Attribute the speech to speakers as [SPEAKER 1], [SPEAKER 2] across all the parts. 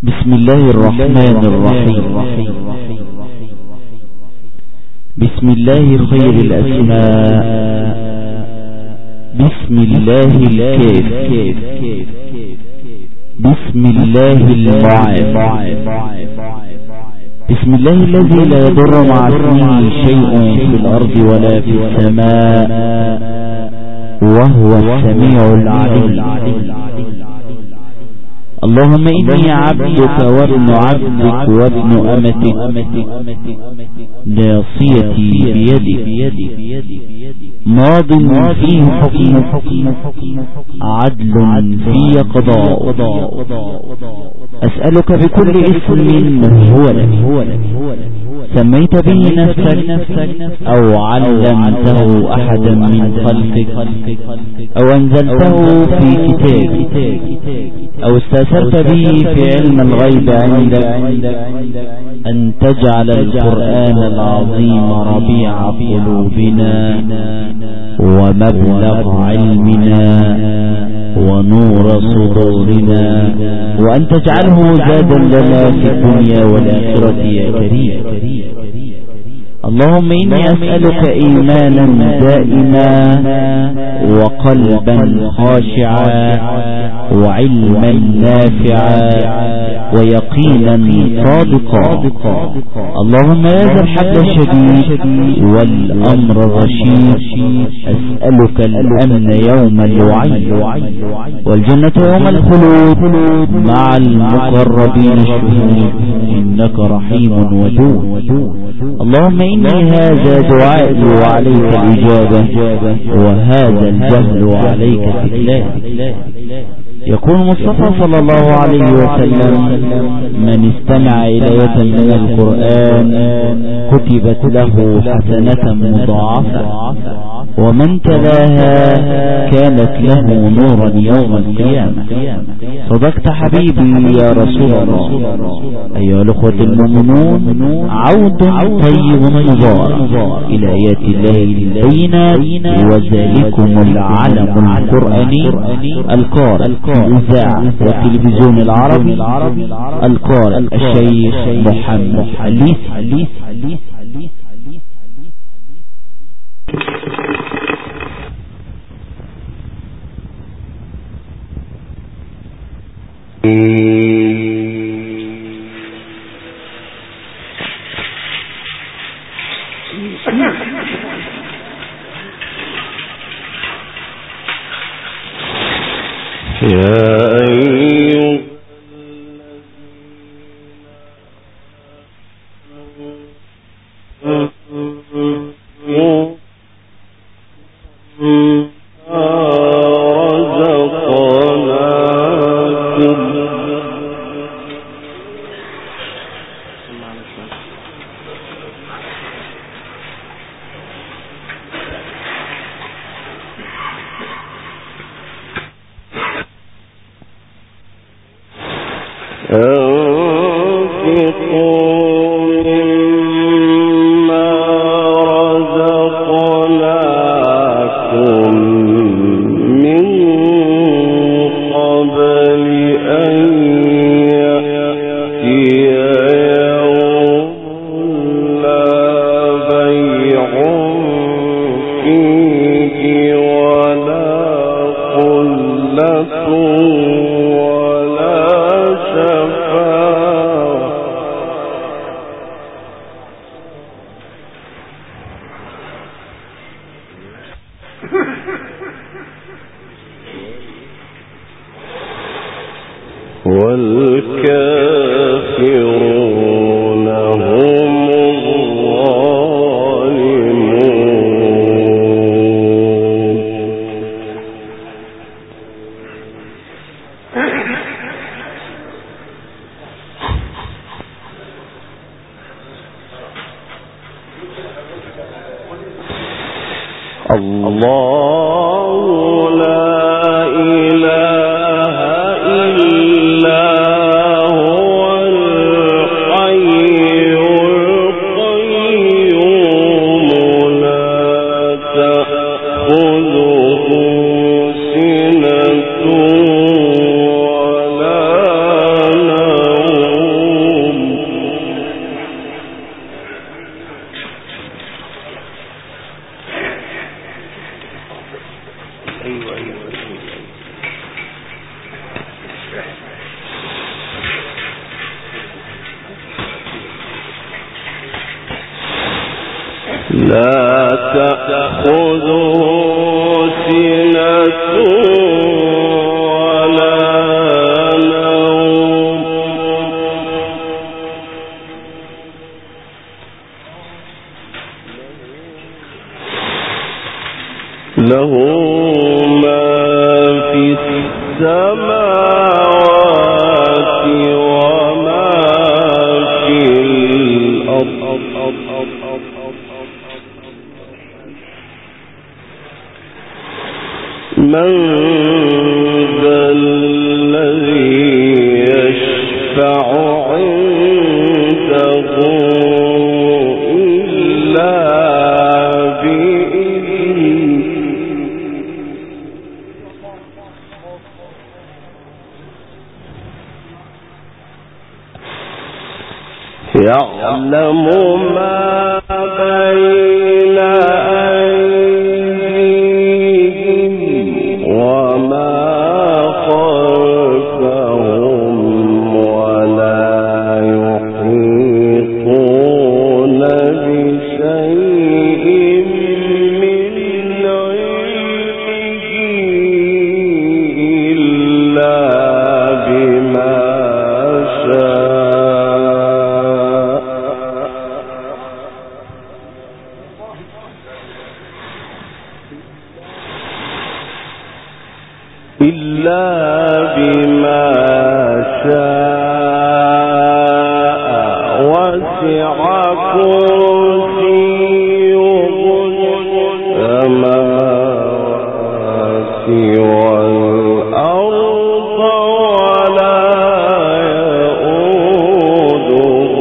[SPEAKER 1] بسم الله الرحمن الرحيم. بسم الله خير الأسماء، بسم الله الكاف، بسم الله المعاف، بسم الله الذي لا يضر مع اسمه شيء في الأرض ولا في السماء وهو السميع العليم. اللهم إني عبدك وابن عبدك وابن أمتك، ناصيتي بيدك، ماض فيه حكمك، عدل فيه قضاء. أسألك بكل اسم هو لك، سميت به نفسك أو علمته أحدا من خلقك أو أنزلته في كتابك أو استأثرت به في علم الغيب عندك، أن تجعل القرآن العظيم ربيع قلوبنا ومبلغ علمنا ونور صدورنا، وأن تجعله زادا لنا في الدنيا والآخرة يا كريم. اللهم إني أسألك إيمانا دائما وقلبا خاشعا وعلما نافعا ويقينا صادقا. اللهم يا ذا الحبل الشديد والأمر الرشيد، أسألك الأمن يوم الوعيد والجنة يوم الخلود مع المقربين الشهود، إنك رحيم ودود. اللهم إني هذا دعائي وعليك الإجابة، وهذا الجهل وعليك الإكلام. يقول المصطفى صلى الله عليه وسلم: من استمع إلى آية من القرآن كتبت له حسنة مضاعفة، ومن تلاها كانت له نورا يوم القيامة. صدقت حبيبي يا رسول الله. أيها الأخوة المؤمنون، عود طيب مبارك إلى آيات الله البينات، وذلكم العلم القرآني القارئ الإذاعة والتلفزيون العربي القارئ الشيخ محمد الليثي.
[SPEAKER 2] والكافرون هم الظالمون. الله لا إله إلا هو الحي القيوم، لا تأخذه سنة ولا نوم، لا تأخذه سنة ولا نوم له ما في السماوات وما في الأرض من ذا الذي يشفع عنده إلا بإذنه يعلم ما بين أيديهم وما خلفهم ولا يحيطون بشيء من علمه إلا بما شاء وسع كرسيه السماوات والأرض ولا يؤوده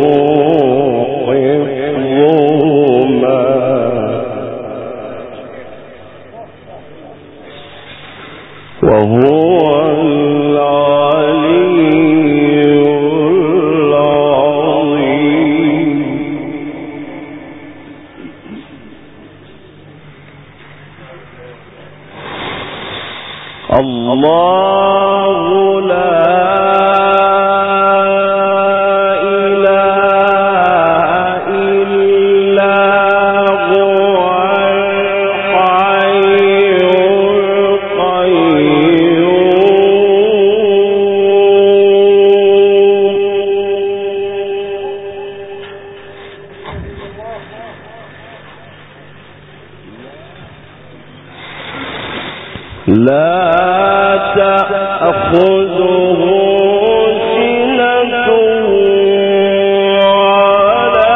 [SPEAKER 2] حفظهما وهو الله لا إله إلا هو الحي القيوم لا تأخذه سنة ولا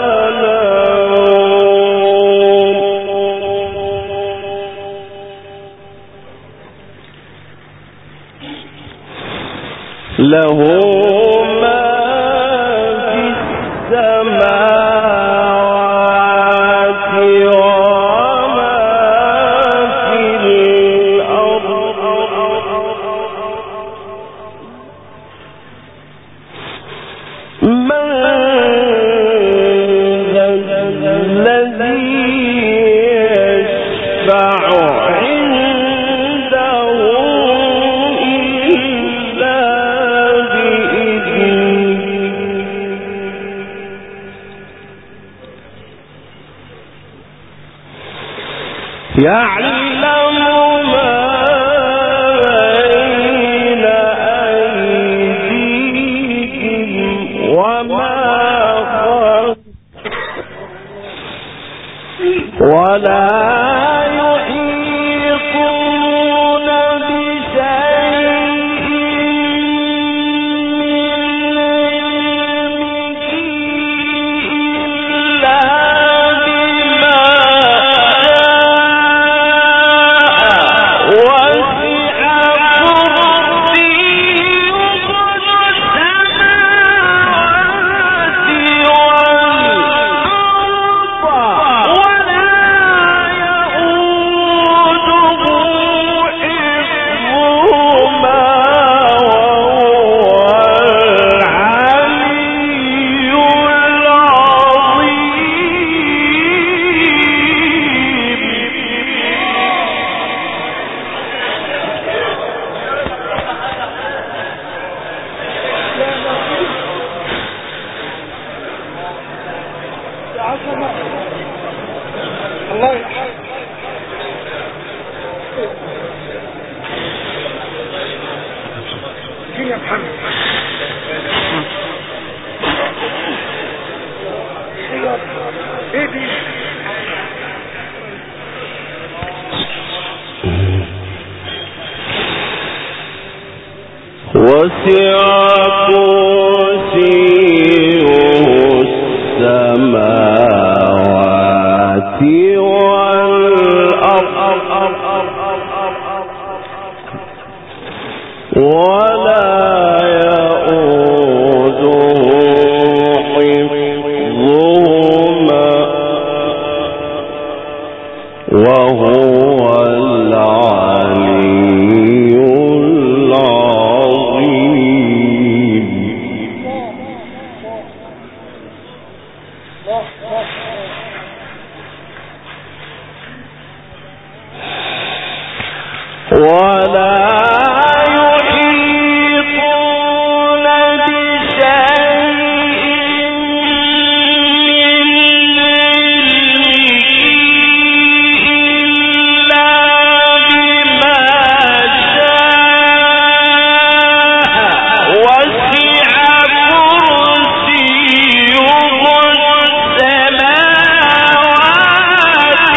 [SPEAKER 2] نوم له ما في السماوات وما في الأرض من ذا الذي يشفع عنده إلا بإذنه يعلم ما بين أيديهم وما خلفهم ولا يحيطون بشيء من علمه إلا بما
[SPEAKER 3] يا محمد. ايه دي؟
[SPEAKER 2] وسع كرسيه السماوات والأرض ولا يؤوده حفظهما وهو العلي العظيم. ولا يحيطون بشيء من إلا بما شاء وسع كرسيه السماوات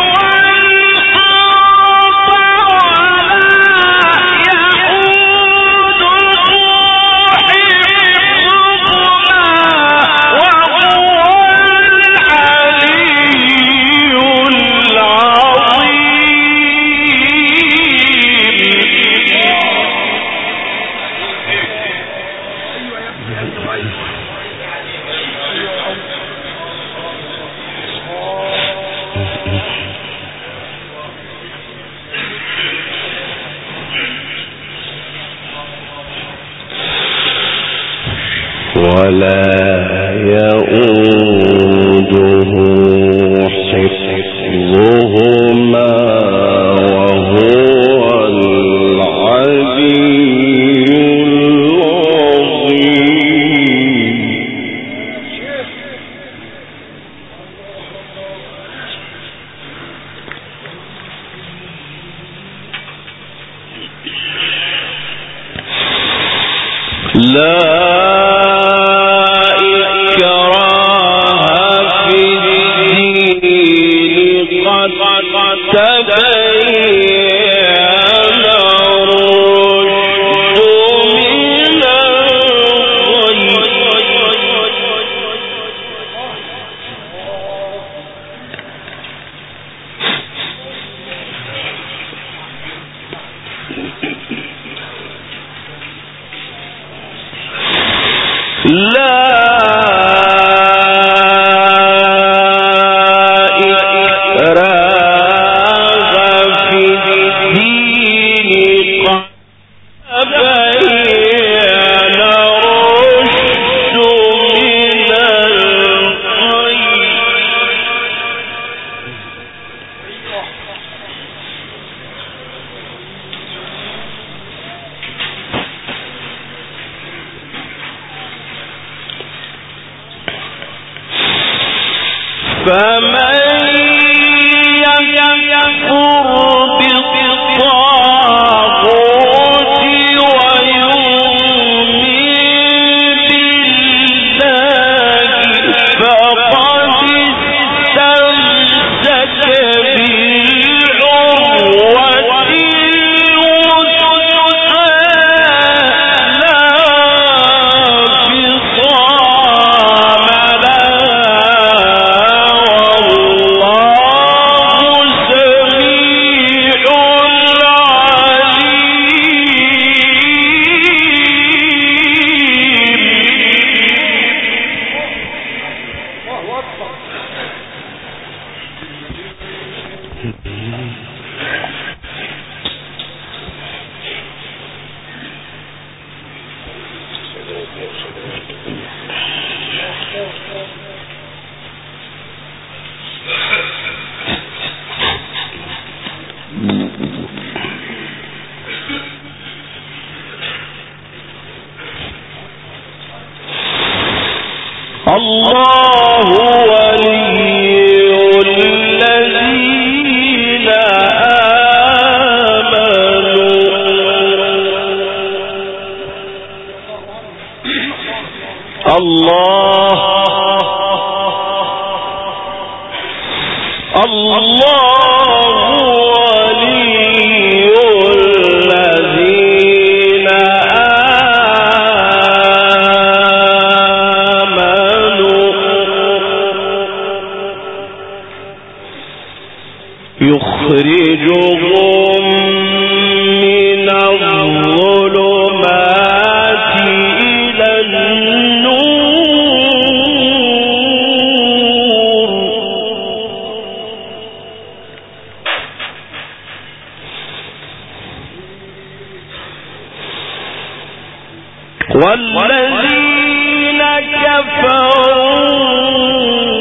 [SPEAKER 2] ولا يؤوده حفظهما وهو العلي العظيم. لا فمن يكفر بالطاغوت ويؤمن بالله فقد استمسك بالعروة الوثقى لا انفصام الله ولي الذين آمنوا والذين كفروا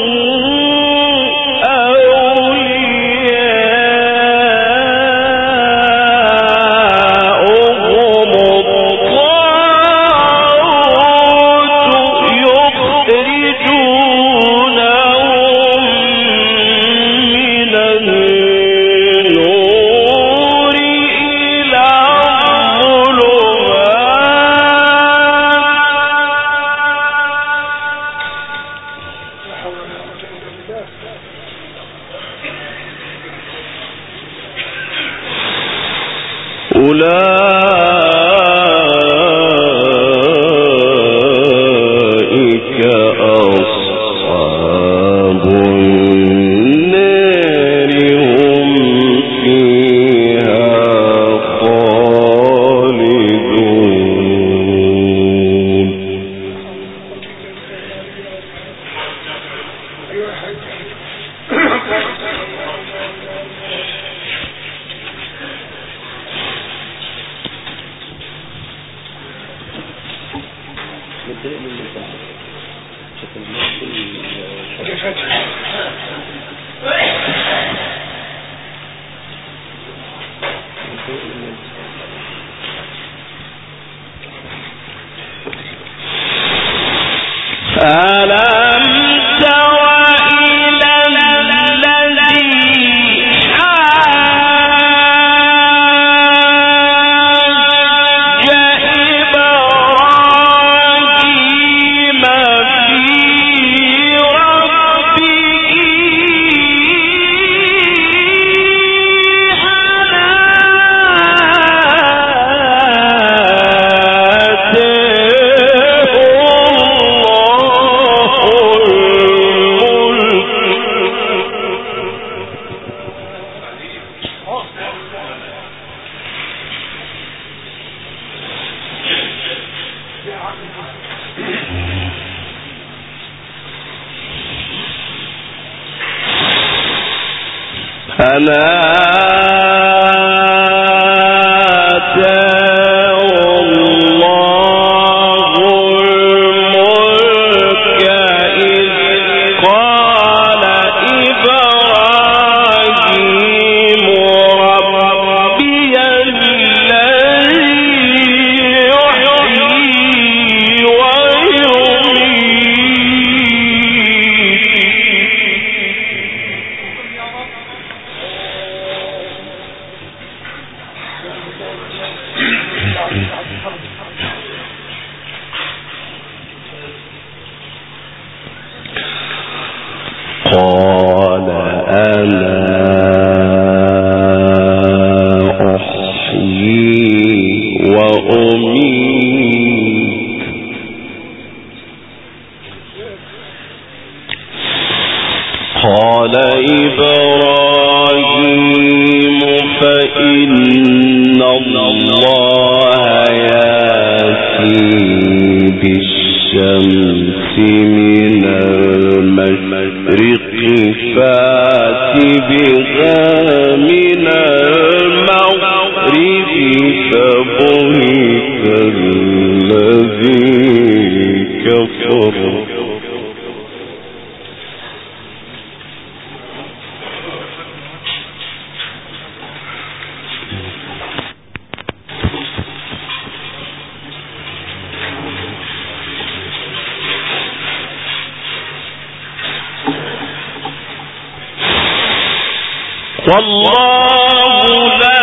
[SPEAKER 2] والله لا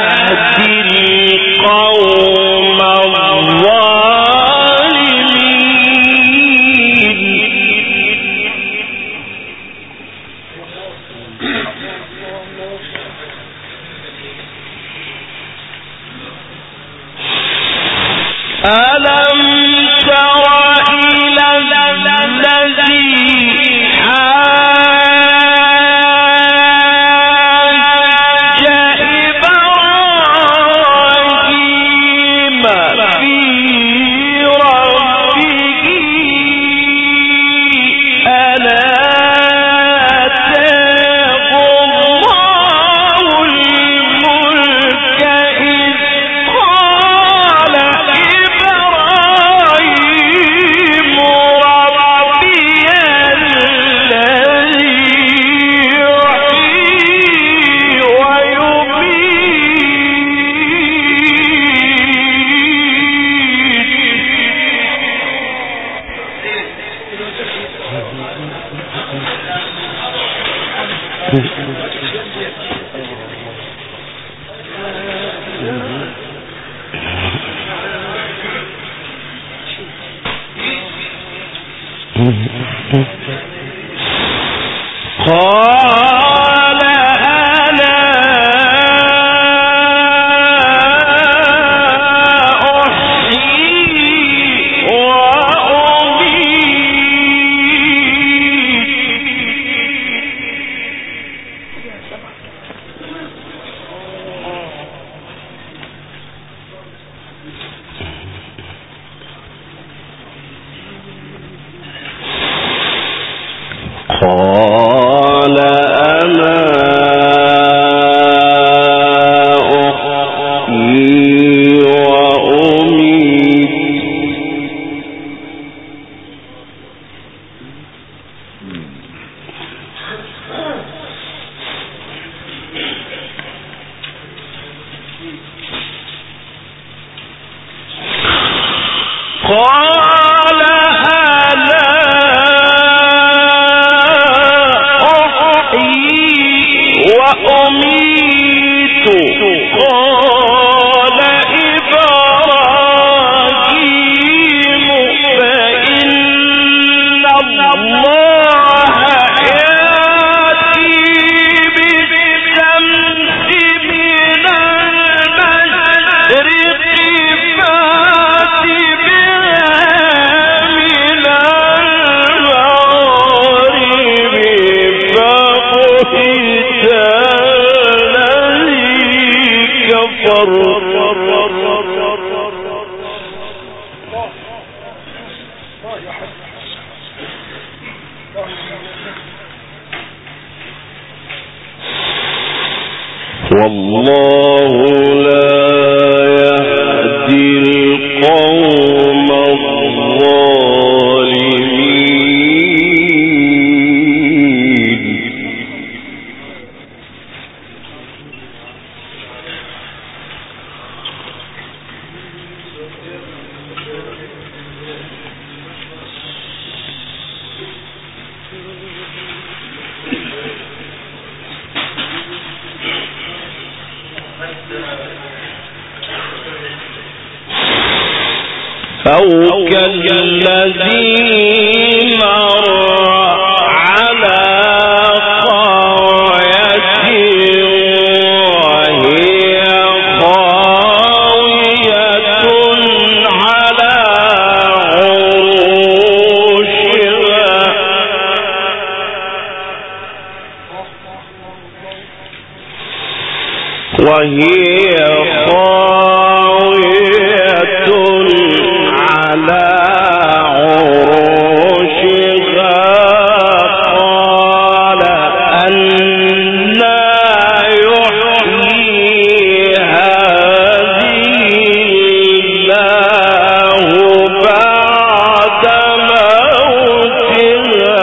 [SPEAKER 2] يهدي القوم الظالمين أو كالذي مر على قرية وهي خاوية على عروشها قال أنى يحيي هذه الله بعد موتها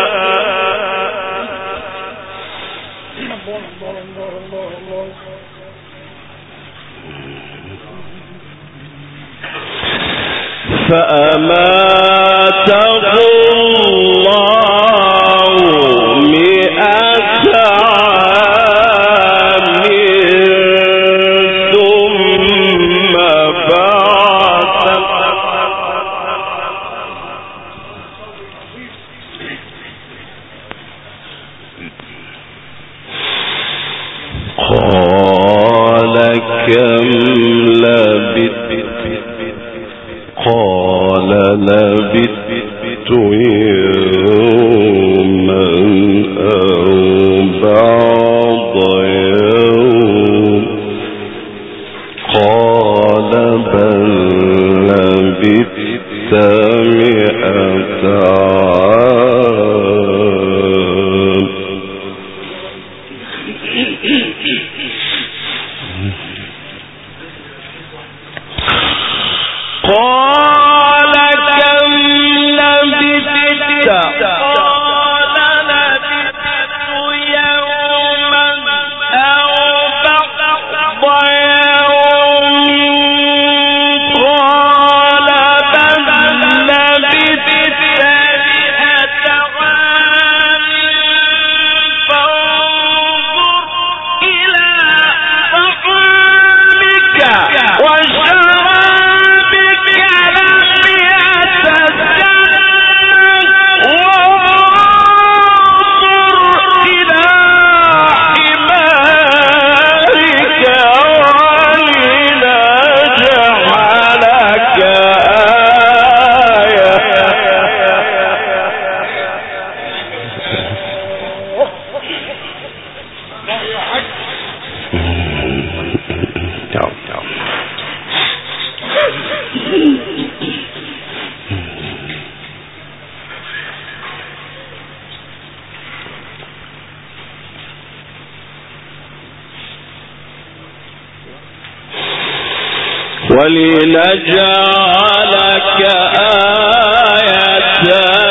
[SPEAKER 2] فأماته الله 100 عام ثم بعثه قال كم لبثت قال لبثت يوما أو بعض يوم قال بل لبثت 100 عام قال كم لبثت قال لبثت يوما أو بعض يوم قال بل لبثت 100 عام فانظر إلى طعامك وشرابك لم يتسنه وانظر إلى حمارك ولنجعلك آية ولنجعلك آية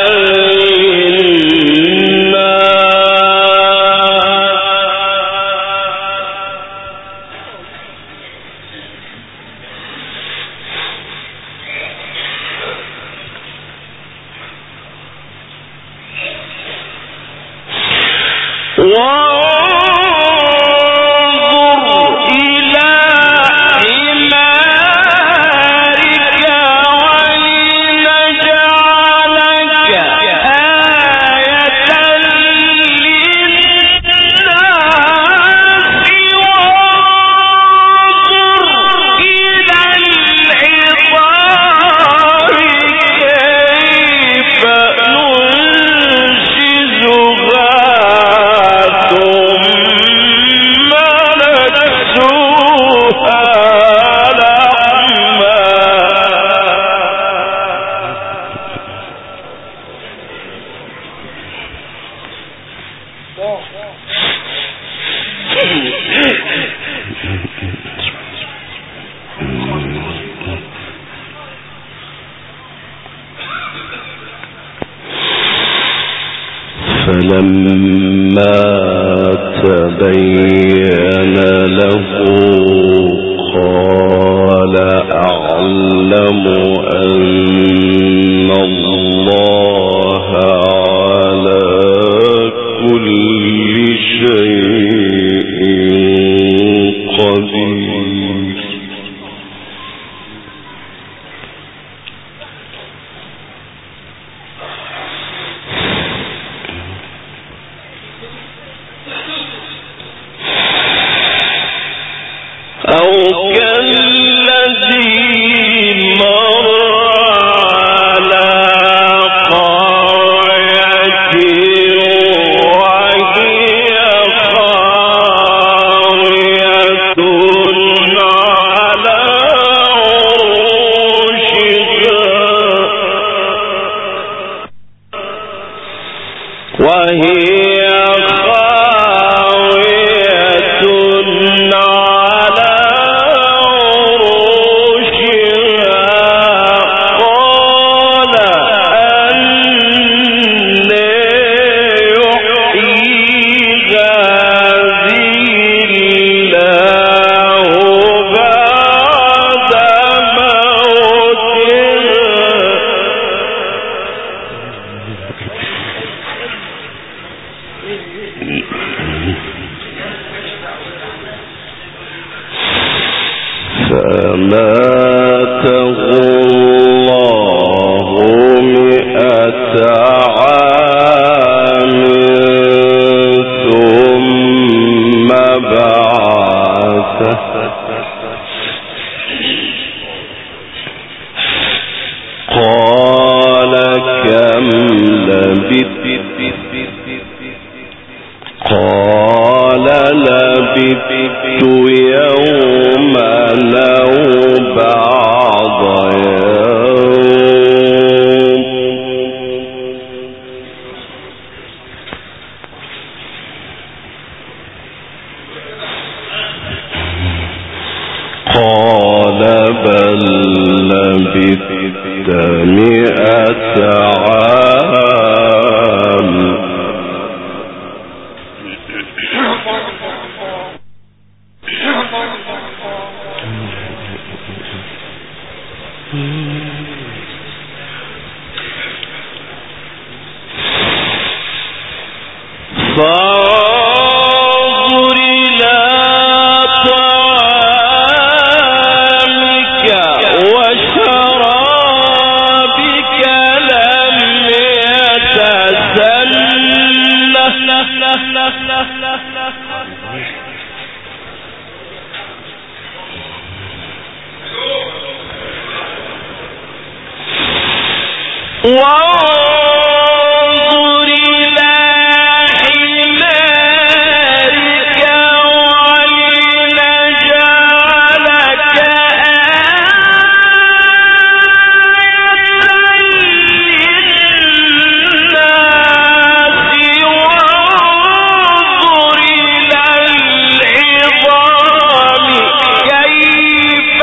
[SPEAKER 2] فلما تبين له قال أعلم أن الله على كل شيء قدير أو كالذي مر على قرية وهي خاوية على عروشها كم لبثت قال لبثت يوما أو بعض يوم قال بل لبثت 100 عام فانظر إلى طعامك وشرابك لم يتسنه وانظر إلى حمارك ولنجعلك آية للناس وانظر إلى العظام كيف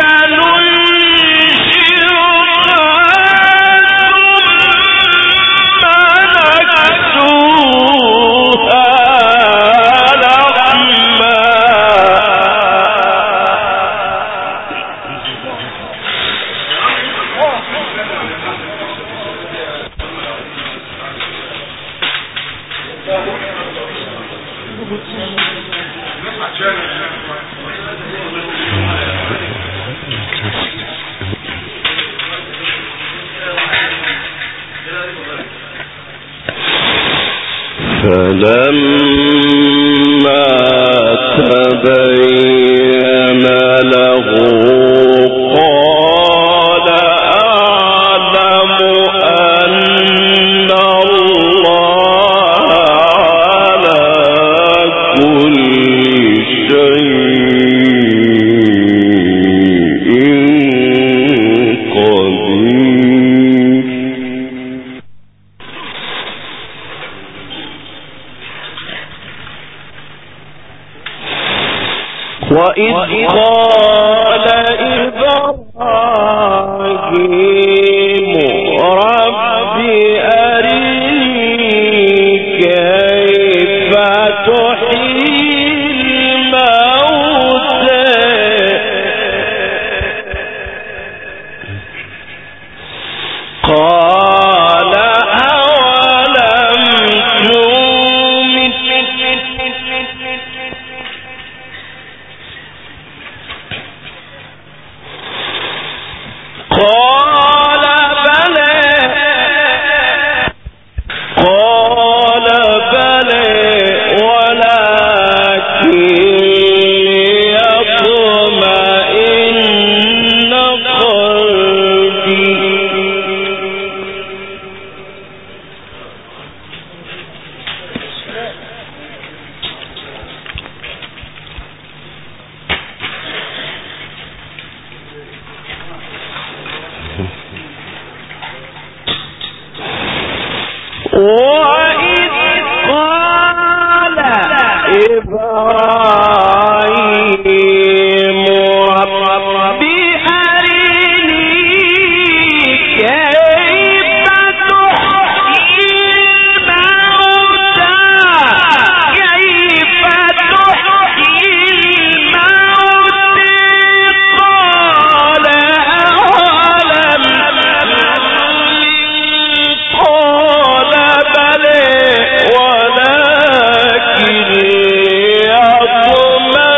[SPEAKER 2] فلما تبين له قال أعلم أن الله على كل شيء قدير. وإذ قال إبراهيم رب أرني كيف تحيي الموتى قال أولم تؤمن قال بلى ولكن ليطمئن قلبي وإذ قال إبراهيم رب أرني كيف تحيي الموتى قال أولم قال بلى ولكن ليطمئن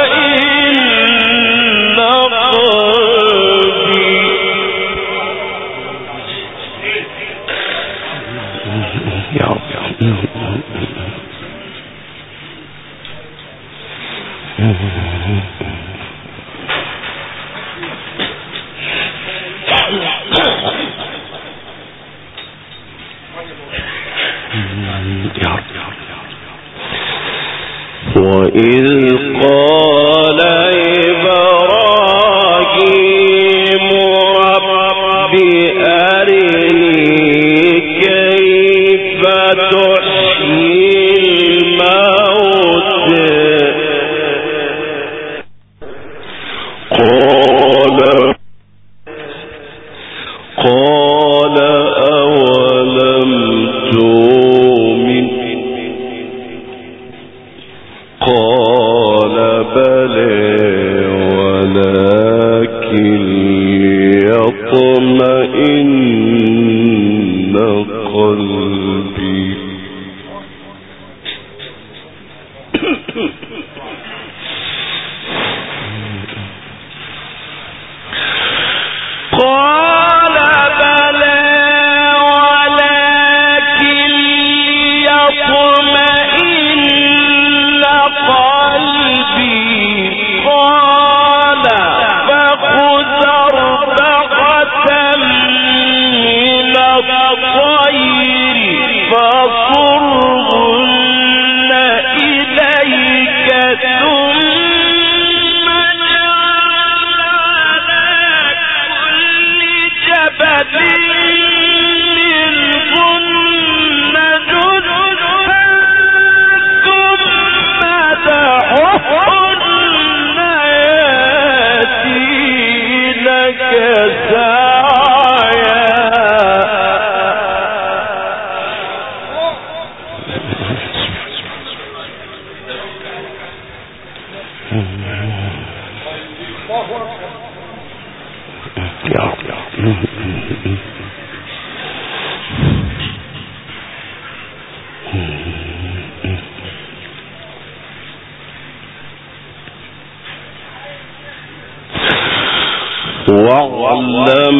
[SPEAKER 2] واعلم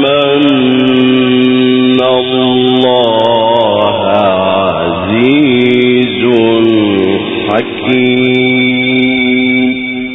[SPEAKER 2] أن الله عزيز حكيم.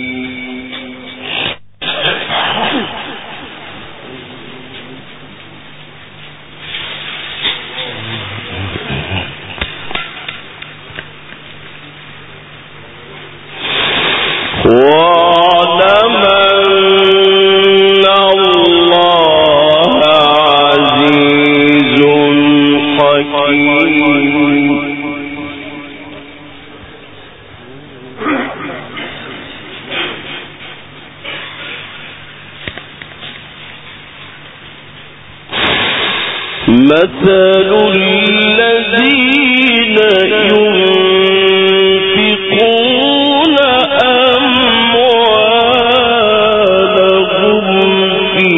[SPEAKER 2] مثل الذين ينفقون أموالهم في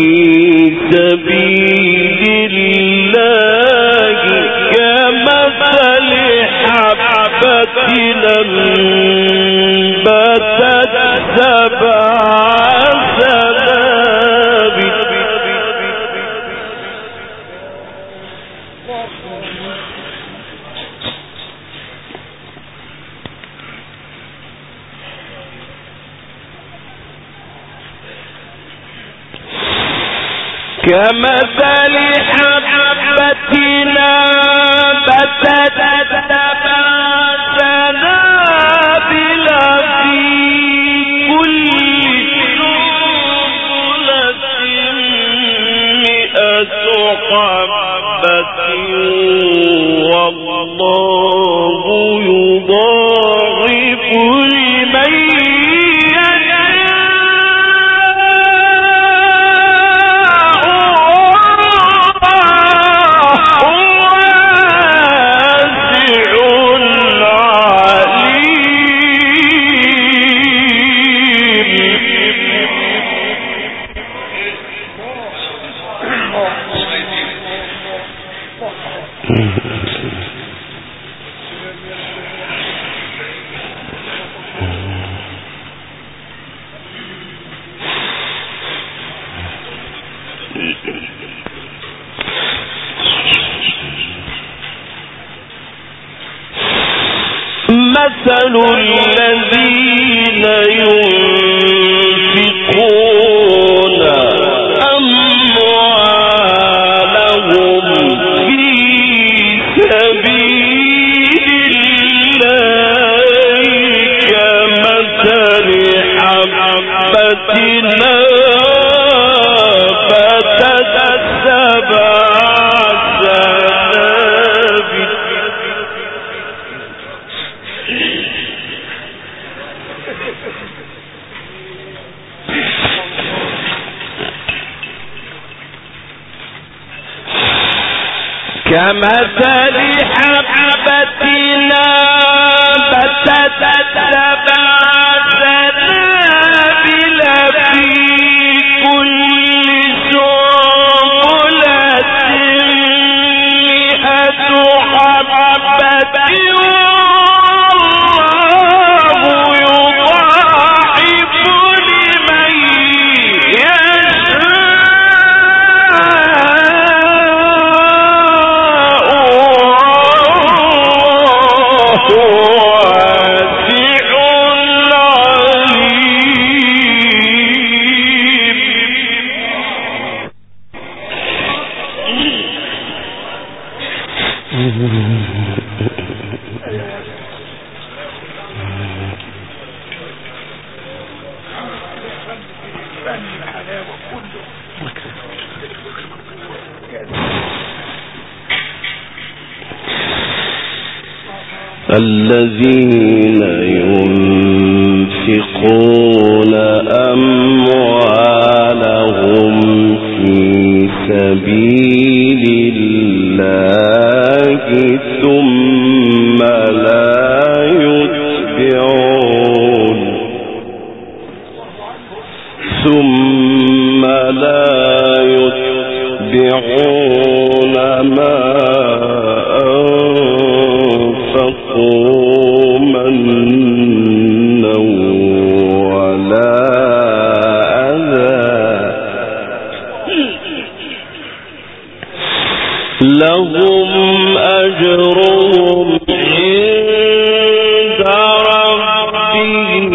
[SPEAKER 2] سبيل الله كمثل حبة أنبتت سبع سنابل كمثل حبة أنبتت سبع سنابل في كل سنبلة 100 حبة والله يضاعف لمن مثل الذين ينفقون أموالهم في سبيل الله كمثل كمثل حبة نبتت سبع سنابل في كل سنبلة 100 حبة الذين ينفقون أموالهم في سبيل الله ثم لا يتبعون ما أنفقوا منا ولا أذى لهم أجرهم عند ربهم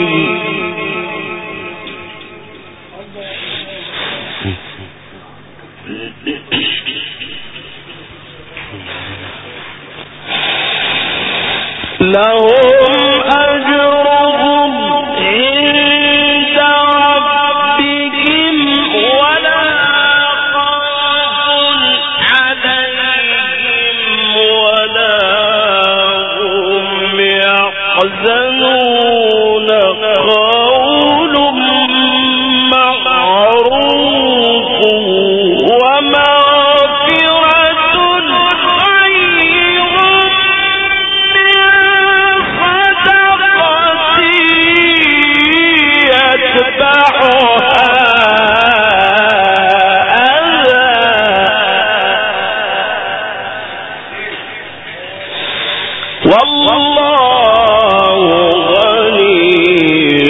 [SPEAKER 2] ولا خوف عليهم ولا هم يحزنون قول معروف ومغفرة خير من صدقة يتبعها أذى والله غني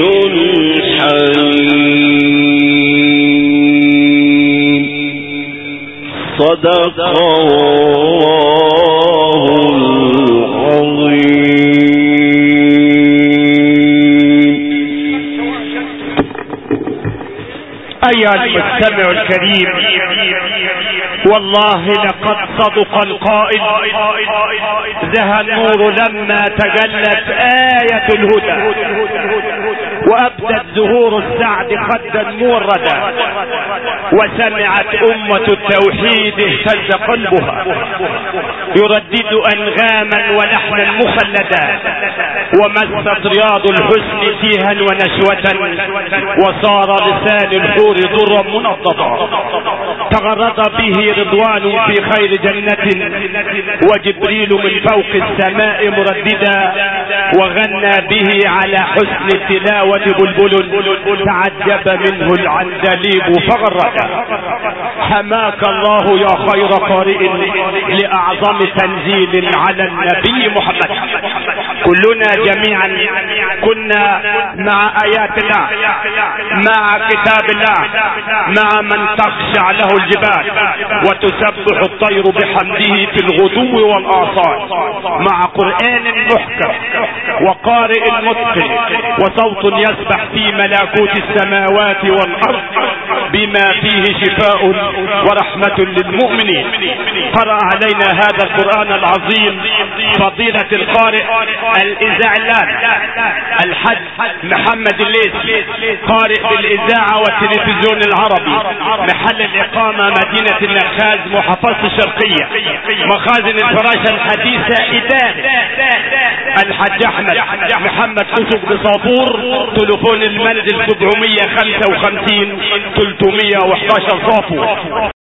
[SPEAKER 2] حليم صدق الله العظيم.
[SPEAKER 4] أيها المستمع الكريم، والله لقد صدق القائل: زهى النور لما تجلت آية الهدى وأبدت زهور السعد خدا موردا وسمعت أمة التوحيد اهتز قلبها يردد أنغاما ولحنا مخلدا ومست رياض الحسن فيها ونشوة وصار لسان الحور ضرا منضدا تغرد به رضوان في خير جنة وجبريل من فوق السماء مرددا وغنى به على حسن التلاوة بلبل تعجب منه العندليب فغردا حماك الله يا خير قارئ لأعظم تنزيل على النبي محمد. كلنا جميعا كنا مع آيات الله، مع كتاب الله، مع من تخشع له الجبال وتسبح الطير بحمده في الغدو والآصال، مع قرآن محكم وقارئ متقن وصوت يسبح في ملكوت السماوات والأرض بما فيه شفاء ورحمة للمؤمنين. قرأ علينا هذا القرآن العظيم فضيلة القارئ الإذاعي الحاج محمد الليث، قارئ بالإذاعة والتلفزيون العربي، محل الإقامة مدينة النخاز محافظة الشرقية، مخازن الفراشة الحديثة إدارة. الحاج أحمد محمد كسب بصافور، تلفون المنزل 755 311 صافور.